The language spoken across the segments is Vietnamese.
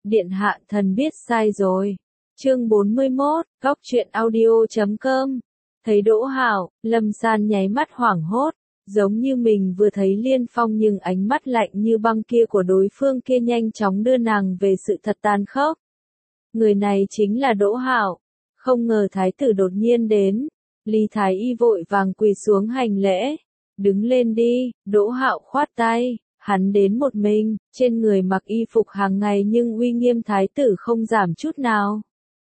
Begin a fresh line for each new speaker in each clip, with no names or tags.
Điện hạ thần biết sai rồi. Chương 41, góc truyện audio.com. Thấy Đỗ Hạo, Lâm San nháy mắt hoảng hốt, giống như mình vừa thấy Liên Phong, nhưng ánh mắt lạnh như băng kia của đối phương kia nhanh chóng đưa nàng về sự thật tàn khốc. Người này chính là Đỗ Hạo. Không ngờ thái tử đột nhiên đến. Lý Thái Y vội vàng quỳ xuống hành lễ. Đứng lên đi. Đỗ Hạo khoát tay. Hắn đến một mình, trên người mặc y phục hàng ngày nhưng uy nghiêm thái tử không giảm chút nào.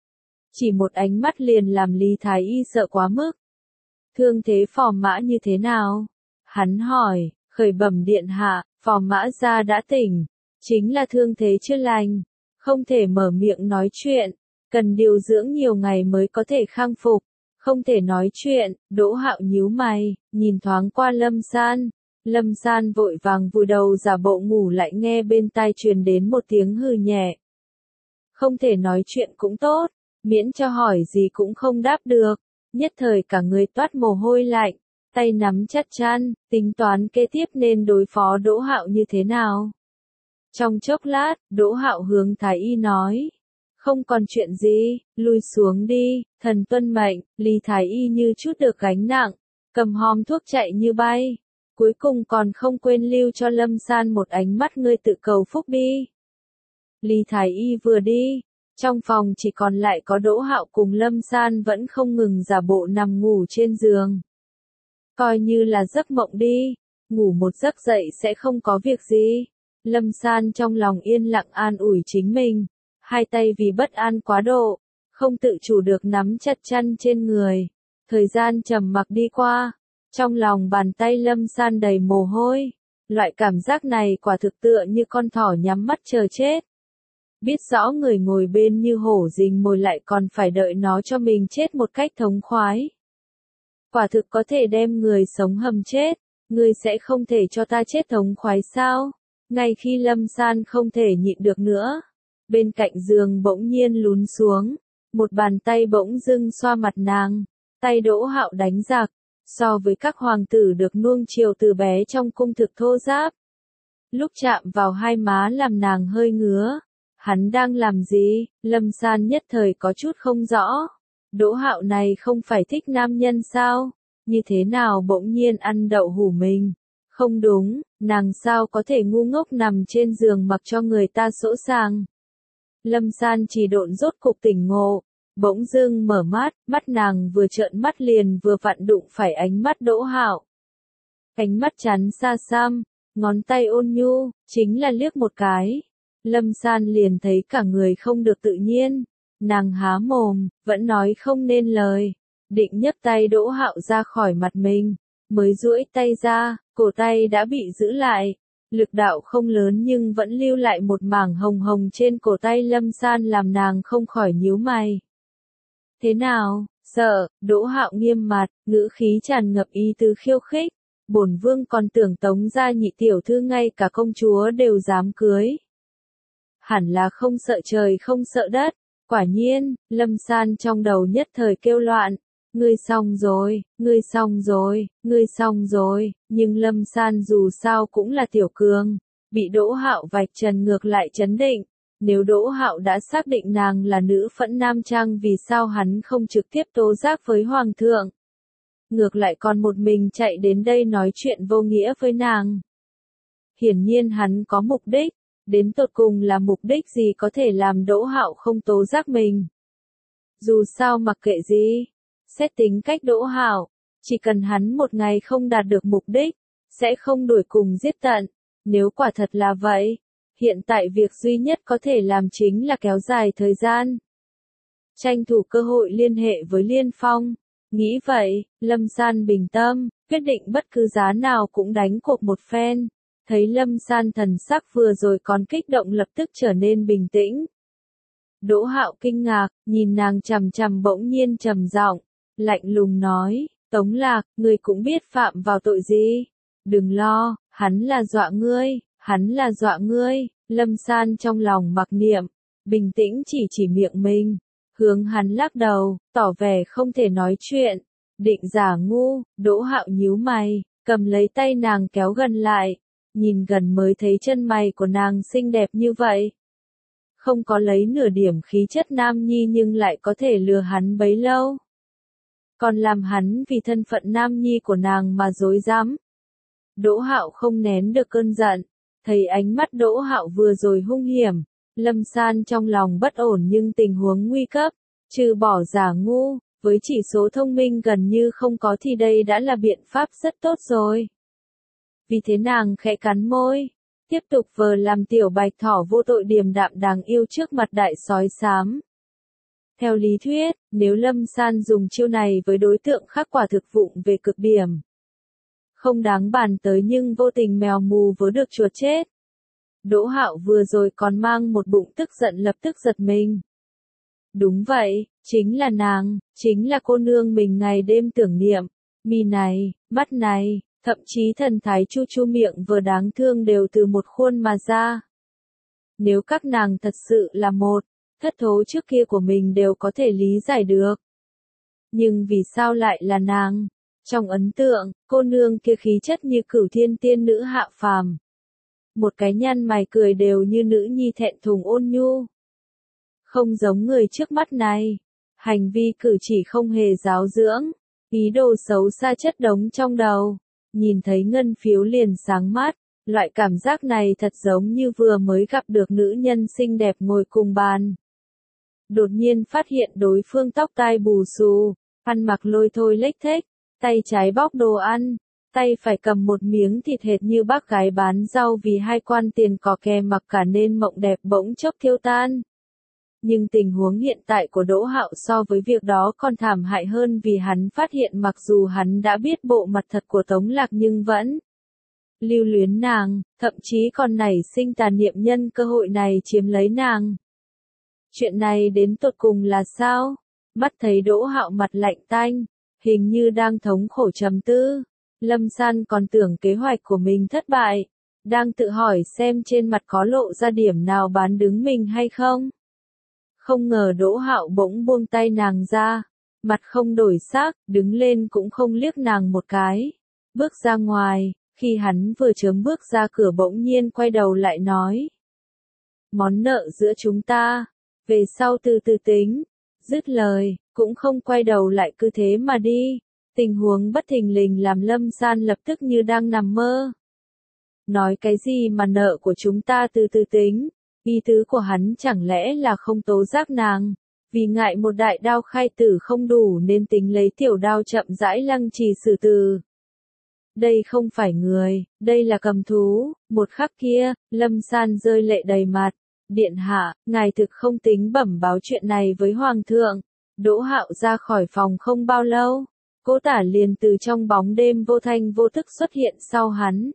Chỉ một ánh mắt liền làm Lý Thái Y sợ quá mức. Thương thế Phò Mã như thế nào? Hắn hỏi. Khởi bẩm điện hạ, Phò Mã gia đã tỉnh. Chính là thương thế chưa lành. Không thể mở miệng nói chuyện. Cần điều dưỡng nhiều ngày mới có thể khang phục. Không thể nói chuyện. Đỗ Hạo nhíu mày, nhìn thoáng qua Lâm San. Lâm San vội vàng vùi đầu giả bộ ngủ, lại nghe bên tai truyền đến một tiếng hừ nhẹ. Không thể nói chuyện cũng tốt, miễn cho hỏi gì cũng không đáp được. Nhất thời cả người toát mồ hôi lạnh, tay nắm chặt chăn, tính toán kế tiếp nên đối phó Đỗ Hạo như thế nào. Trong chốc lát, Đỗ Hạo hướng Thái Y nói. Không còn chuyện gì, lui xuống đi, thần tuân mệnh. Lý Thái Y như chút được gánh nặng, cầm hòm thuốc chạy như bay. Cuối cùng còn không quên lưu cho Lâm San một ánh mắt ngươi tự cầu phúc đi. Lý Thái Y vừa đi, trong phòng chỉ còn lại có Đỗ Hạo cùng Lâm San vẫn không ngừng giả bộ nằm ngủ trên giường. Coi như là giấc mộng đi, ngủ một giấc dậy sẽ không có việc gì. Lâm San trong lòng yên lặng an ủi chính mình, hai tay vì bất an quá độ, không tự chủ được nắm chặt chăn trên người. Thời gian trầm mặc đi qua. Trong lòng bàn tay Lâm San đầy mồ hôi, loại cảm giác này quả thực tựa như con thỏ nhắm mắt chờ chết. Biết rõ người ngồi bên như hổ rình mồi lại còn phải đợi nó cho mình chết một cách thống khoái. Quả thực có thể đem người sống hầm chết, ngươi sẽ không thể cho ta chết thống khoái sao? Ngay khi Lâm San không thể nhịn được nữa, bên cạnh giường bỗng nhiên lún xuống, một bàn tay bỗng dưng xoa mặt nàng, tay Đỗ Hạo đánh giặc. So với các hoàng tử được nuông chiều từ bé trong cung thực thô ráp. Lúc chạm vào hai má làm nàng hơi ngứa. Hắn đang làm gì? Lâm San nhất thời có chút không rõ. Đỗ Hạo này không phải thích nam nhân sao? Như thế nào bỗng nhiên ăn đậu hũ mình? Không đúng, nàng sao có thể ngu ngốc nằm trên giường mặc cho người ta sỗ sàng? Lâm San chỉ độn rốt cục tỉnh ngộ. Bỗng dưng mở mắt, mắt nàng vừa trợn mắt liền vừa vặn đụng phải ánh mắt Đỗ Hạo. Ánh mắt chắn xa xăm, ngón tay ôn nhu, chính là liếc một cái. Lâm San liền thấy cả người không được tự nhiên. Nàng há mồm, vẫn nói không nên lời. Định nhấc tay Đỗ Hạo ra khỏi mặt mình. Mới duỗi tay ra, cổ tay đã bị giữ lại. Lực đạo không lớn nhưng vẫn lưu lại một mảng hồng hồng trên cổ tay Lâm San làm nàng không khỏi nhíu mày. Thế nào, sợ? Đỗ Hạo nghiêm mặt, ngữ khí tràn ngập ý tứ khiêu khích. Bổn vương còn tưởng Tống gia nhị tiểu thư ngay cả công chúa đều dám cưới. Hẳn là không sợ trời không sợ đất. Quả nhiên, Lâm San trong đầu nhất thời kêu loạn. Ngươi xong rồi, ngươi xong rồi, ngươi xong rồi. Nhưng Lâm San dù sao cũng là tiểu cường, bị Đỗ Hạo vạch trần ngược lại chấn định. Nếu Đỗ Hạo đã xác định nàng là nữ phẫn nam trang, vì sao hắn không trực tiếp tố giác với hoàng thượng? Ngược lại còn một mình chạy đến đây nói chuyện vô nghĩa với nàng. Hiển nhiên hắn có mục đích, đến tột cùng là mục đích gì có thể làm Đỗ Hạo không tố giác mình? Dù sao mặc kệ gì, xét tính cách Đỗ Hạo, chỉ cần hắn một ngày không đạt được mục đích, sẽ không đuổi cùng giết tận. Nếu quả thật là vậy, hiện tại việc duy nhất có thể làm chính là kéo dài thời gian. Tranh thủ cơ hội liên hệ với Liên Phong. Nghĩ vậy, Lâm San bình tâm, quyết định bất cứ giá nào cũng đánh cuộc một phen. Thấy Lâm San thần sắc vừa rồi còn kích động lập tức trở nên bình tĩnh. Đỗ Hạo kinh ngạc, nhìn nàng chằm chằm bỗng nhiên trầm giọng, lạnh lùng nói, Tống Lạc, ngươi cũng biết phạm vào tội gì. Đừng lo, hắn là dọa ngươi. Hắn là dọa ngươi. Lâm San trong lòng mặc niệm, bình tĩnh chỉ miệng mình, hướng hắn lắc đầu, tỏ vẻ không thể nói chuyện. Định giả ngu. Đỗ Hạo nhíu mày, cầm lấy tay nàng kéo gần lại, nhìn gần mới thấy chân mày của nàng xinh đẹp như vậy. không có lấy nửa điểm khí chất nam nhi nhưng lại có thể lừa hắn bấy lâu. Còn làm hắn vì thân phận nam nhi của nàng mà dối dám. Đỗ Hạo không nén được cơn giận, thấy ánh mắt Đỗ Hạo vừa rồi hung hiểm, Lâm San trong lòng bất ổn nhưng tình huống nguy cấp, trừ bỏ giả ngu, với chỉ số thông minh gần như không có thì đây đã là biện pháp rất tốt rồi. Vì thế nàng khẽ cắn môi, tiếp tục vờ làm tiểu bạch thỏ vô tội điềm đạm đáng yêu trước mặt đại sói xám. Theo lý thuyết, nếu Lâm San dùng chiêu này với đối tượng khác quả thực vụng về cực điểm. Không đáng bàn tới nhưng vô tình mèo mù vớ được chuột chết. Đỗ Hạo vừa rồi còn mang một bụng tức giận lập tức giật mình. Đúng vậy, chính là nàng, chính là cô nương mình ngày đêm tưởng niệm, mi này, mắt này, thậm chí thần thái chu chu miệng vừa đáng thương đều từ một khuôn mà ra. Nếu các nàng thật sự là một, thất thố trước kia của mình đều có thể lý giải được. Nhưng vì sao lại là nàng? Trong ấn tượng, cô nương kia khí chất như cửu thiên tiên nữ hạ phàm. Một cái nhăn mày cười đều như nữ nhi thẹn thùng ôn nhu. Không giống người trước mắt này. Hành vi cử chỉ không hề giáo dưỡng. Ý đồ xấu xa chất đống trong đầu. Nhìn thấy ngân phiếu liền sáng mắt. Loại cảm giác này thật giống như vừa mới gặp được nữ nhân xinh đẹp ngồi cùng bàn. Đột nhiên phát hiện đối phương tóc tai bù xù, ăn mặc lôi thôi lếch thếch, tay trái bóc đồ ăn, tay phải cầm một miếng thịt hệt như bác gái bán rau vì 2 quan tiền có kè mặc cả nên mộng đẹp bỗng chốc thiêu tan. Nhưng tình huống hiện tại của Đỗ Hạo so với việc đó còn thảm hại hơn vì hắn phát hiện mặc dù hắn đã biết bộ mặt thật của Tống Lạc nhưng vẫn lưu luyến nàng, thậm chí còn nảy sinh tà niệm nhân cơ hội này chiếm lấy nàng. Chuyện này đến tột cùng là sao? Mắt thấy Đỗ Hạo mặt lạnh tanh, hình như đang thống khổ trầm tư. Lâm San còn tưởng kế hoạch của mình thất bại, đang tự hỏi xem trên mặt có lộ ra điểm nào bán đứng mình hay không. Không ngờ Đỗ Hạo bỗng buông tay nàng ra, mặt không đổi sắc, đứng lên cũng không liếc nàng một cái, bước ra ngoài. Khi hắn vừa chớm bước ra cửa bỗng nhiên quay đầu lại nói: món nợ giữa chúng ta, về sau từ từ tính. Dứt lời, cũng không quay đầu lại cứ thế mà đi. Tình huống bất thình lình làm Lâm San lập tức như đang nằm mơ. Nói cái gì mà nợ của chúng ta từ từ tính, ý tứ của hắn chẳng lẽ là không tố giác nàng, vì ngại một đại đao khai tử không đủ nên tính lấy tiểu đao chậm rãi lăng trì xử tử. Đây không phải người, đây là cầm thú. Một khắc kia, Lâm San rơi lệ đầy mặt. Điện hạ, ngài thực không tính bẩm báo chuyện này với Hoàng thượng. Đỗ Hạo ra khỏi phòng không bao lâu, Cố Tả liền từ trong bóng đêm vô thanh vô tức xuất hiện sau hắn.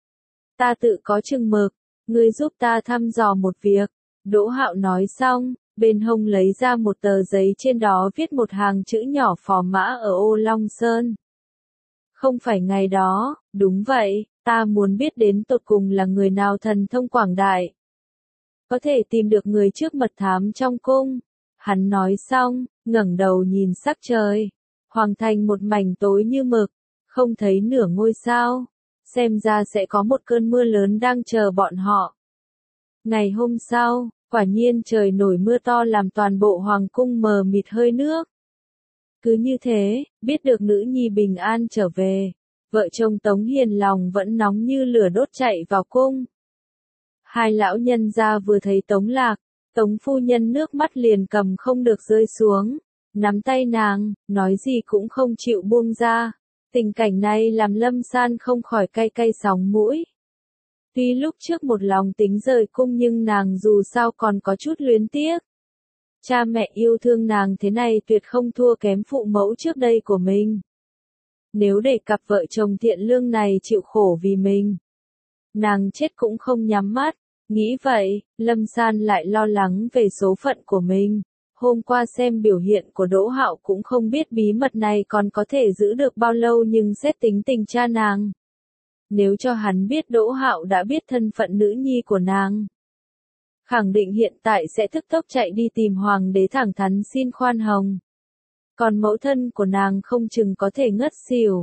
Ta tự có chừng mực, ngươi giúp ta thăm dò một việc. Đỗ Hạo nói xong, bên hông lấy ra một tờ giấy trên đó viết một hàng chữ nhỏ phò mã ở Ô Long Sơn. Không phải ngày đó, đúng vậy, ta muốn biết đến tột cùng là người nào thần thông quảng đại. Có thể tìm được người trước mật thám trong cung. Hắn nói xong, ngẩng đầu nhìn sắc trời. Hoàng thành một mảnh tối như mực, không thấy nửa ngôi sao. Xem ra sẽ có một cơn mưa lớn đang chờ bọn họ. Ngày hôm sau, quả nhiên trời nổi mưa to làm toàn bộ hoàng cung mờ mịt hơi nước. Cứ như thế, biết được nữ nhi bình an trở về, vợ chồng Tống Hiền lòng vẫn nóng như lửa đốt chạy vào cung. Hai lão nhân gia vừa thấy Tống Lạc, Tống phu nhân nước mắt liền cầm không được rơi xuống, nắm tay nàng, nói gì cũng không chịu buông ra. Tình cảnh này làm Lâm San không khỏi cay cay sóng mũi. Tuy lúc trước một lòng tính rời cung nhưng nàng dù sao còn có chút luyến tiếc. Cha mẹ yêu thương nàng thế này tuyệt không thua kém phụ mẫu trước đây của mình. Nếu để cặp vợ chồng thiện lương này chịu khổ vì mình, nàng chết cũng không nhắm mắt. Nghĩ vậy, Lâm San lại lo lắng về số phận của mình. Hôm qua xem biểu hiện của Đỗ Hạo cũng không biết bí mật này còn có thể giữ được bao lâu nhưng xét tính tình cha nàng. Nếu cho hắn biết Đỗ Hạo đã biết thân phận nữ nhi của nàng, khẳng định hiện tại sẽ tức tốc chạy đi tìm hoàng đế thẳng thắn xin khoan hồng. Còn mẫu thân của nàng không chừng có thể ngất xỉu.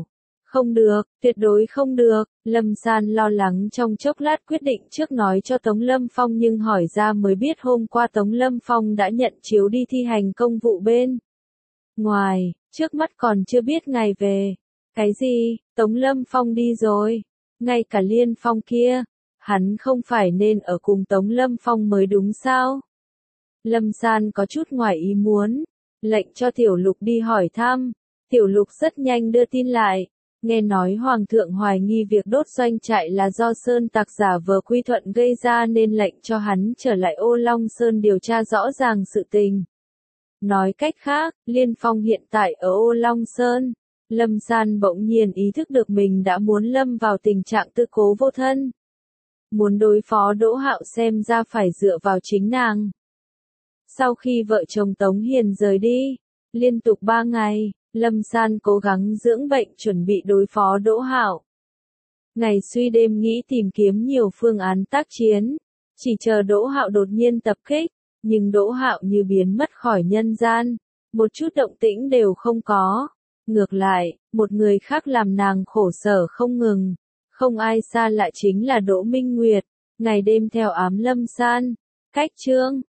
Không được, tuyệt đối không được, Lâm San lo lắng trong chốc lát quyết định trước nói cho Tống Lâm Phong nhưng hỏi ra mới biết hôm qua Tống Lâm Phong đã nhận chiếu đi thi hành công vụ bên ngoài, trước mắt còn chưa biết ngày về. Cái gì, Tống Lâm Phong đi rồi, ngay cả Liên Phong kia, hắn không phải nên ở cùng Tống Lâm Phong mới đúng sao? Lâm San có chút ngoài ý muốn, lệnh cho Tiểu Lục đi hỏi thăm, Tiểu Lục rất nhanh đưa tin lại. Nghe nói Hoàng thượng hoài nghi việc đốt doanh trại là do Sơn Tặc giả vờ Quy Thuận gây ra nên lệnh cho hắn trở lại Ô Long Sơn điều tra rõ ràng sự tình. Nói cách khác, Liên Phong hiện tại ở Ô Long Sơn. Lâm San bỗng nhiên ý thức được mình đã muốn lâm vào tình trạng tư cố vô thân. Muốn đối phó Đỗ Hạo xem ra phải dựa vào chính nàng. Sau khi vợ chồng Tống Hiền rời đi, liên tục 3 ngày, Lâm San cố gắng dưỡng bệnh chuẩn bị đối phó Đỗ Hạo. Ngày suy đêm nghĩ tìm kiếm nhiều phương án tác chiến, chỉ chờ Đỗ Hạo đột nhiên tập kích, nhưng Đỗ Hạo như biến mất khỏi nhân gian, một chút động tĩnh đều không có. Ngược lại, một người khác làm nàng khổ sở không ngừng, không ai xa lạ chính là Đỗ Minh Nguyệt, ngày đêm theo ám Lâm San. Cách chương